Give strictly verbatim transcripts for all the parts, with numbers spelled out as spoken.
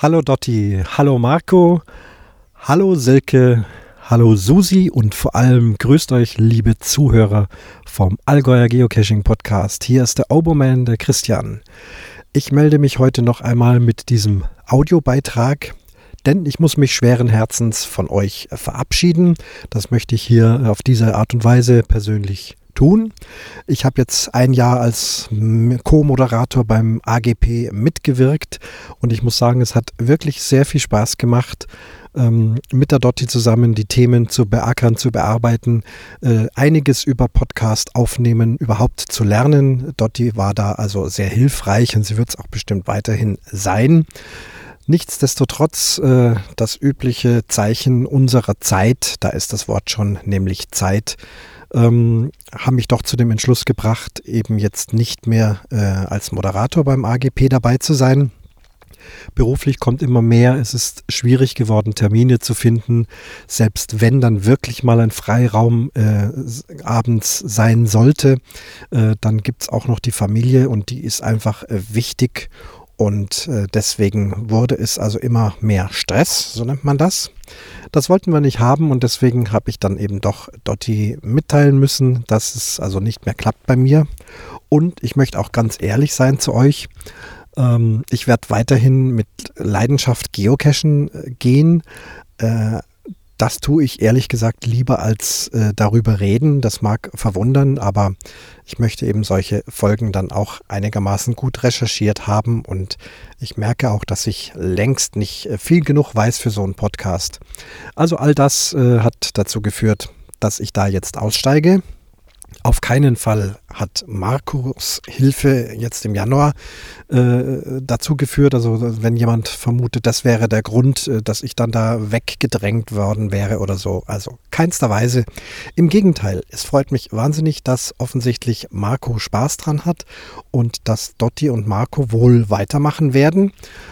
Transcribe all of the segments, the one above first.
Hallo Dotti, hallo Marco, hallo Silke, hallo Susi und vor allem grüßt euch, liebe Zuhörer vom Allgäuer Geocaching Podcast. Hier ist der Oboman, der Christian. Ich melde mich heute noch einmal mit diesem Audiobeitrag, denn ich muss mich schweren Herzens von euch verabschieden. Das möchte ich hier auf diese Art und Weise persönlich tun. Ich habe jetzt ein Jahr als Co-Moderator beim A G P mitgewirkt und ich muss sagen, es hat wirklich sehr viel Spaß gemacht, ähm, mit der Dotti zusammen die Themen zu beackern, zu bearbeiten, äh, einiges über Podcast aufnehmen, überhaupt zu lernen. Dotti war da also sehr hilfreich und sie wird es auch bestimmt weiterhin sein. Nichtsdestotrotz, äh, das übliche Zeichen unserer Zeit, da ist das Wort schon, nämlich Zeit, ähm, haben mich doch zu dem Entschluss gebracht, eben jetzt nicht mehr äh, als Moderator beim A G P dabei zu sein. Beruflich kommt immer mehr, es ist schwierig geworden, Termine zu finden. Selbst wenn dann wirklich mal ein Freiraum äh, abends sein sollte, äh, dann gibt es auch noch die Familie und die ist einfach äh, wichtig. Und äh, deswegen wurde es also immer mehr Stress, so nennt man das. Das wollten wir nicht haben und deswegen habe ich dann eben doch Dotti mitteilen müssen, dass es also nicht mehr klappt bei mir. Und ich möchte auch ganz ehrlich sein zu euch. Ähm, ich werde weiterhin mit Leidenschaft geocachen äh, gehen. Äh, Das tue ich ehrlich gesagt lieber als äh, darüber reden. Das mag verwundern, aber ich möchte eben solche Folgen dann auch einigermaßen gut recherchiert haben und ich merke auch, dass ich längst nicht äh, viel genug weiß für so einen Podcast. Also all das äh, hat dazu geführt, dass ich da jetzt aussteige. Auf keinen Fall hat Marcos Hilfe jetzt im Januar äh, dazu geführt, also wenn jemand vermutet, das wäre der Grund, äh, dass ich dann da weggedrängt worden wäre oder so. Also keinster Weise. Im Gegenteil, es freut mich wahnsinnig, dass offensichtlich Marco Spaß dran hat und dass Dotti und Marco wohl weitermachen werden.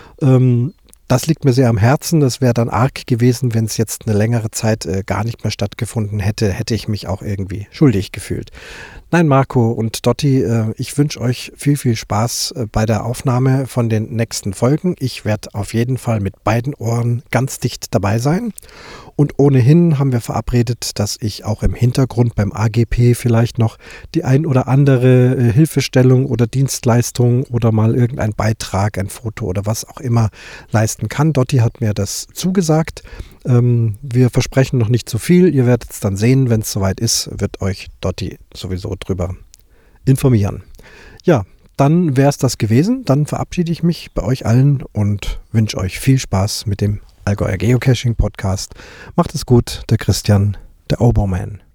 Ähm, Das liegt mir sehr am Herzen. Das wäre dann arg gewesen, wenn es jetzt eine längere Zeit äh, gar nicht mehr stattgefunden hätte, hätte ich mich auch irgendwie schuldig gefühlt. Nein, Marco und Dotti, äh, ich wünsche euch viel, viel Spaß äh, bei der Aufnahme von den nächsten Folgen. Ich werde auf jeden Fall mit beiden Ohren ganz dicht dabei sein. Und ohnehin haben wir verabredet, dass ich auch im Hintergrund beim A G P vielleicht noch die ein oder andere äh, Hilfestellung oder Dienstleistung oder mal irgendein Beitrag, ein Foto oder was auch immer leisten kann. Dotti hat mir das zugesagt. Ähm, wir versprechen noch nicht zu viel. Ihr werdet es dann sehen, wenn es soweit ist, wird euch Dotti sowieso drüber informieren. Ja, dann wäre es das gewesen. Dann verabschiede ich mich bei euch allen und wünsche euch viel Spaß mit dem Allgäuer Geocaching Podcast. Macht es gut, der Christian, der Oboman.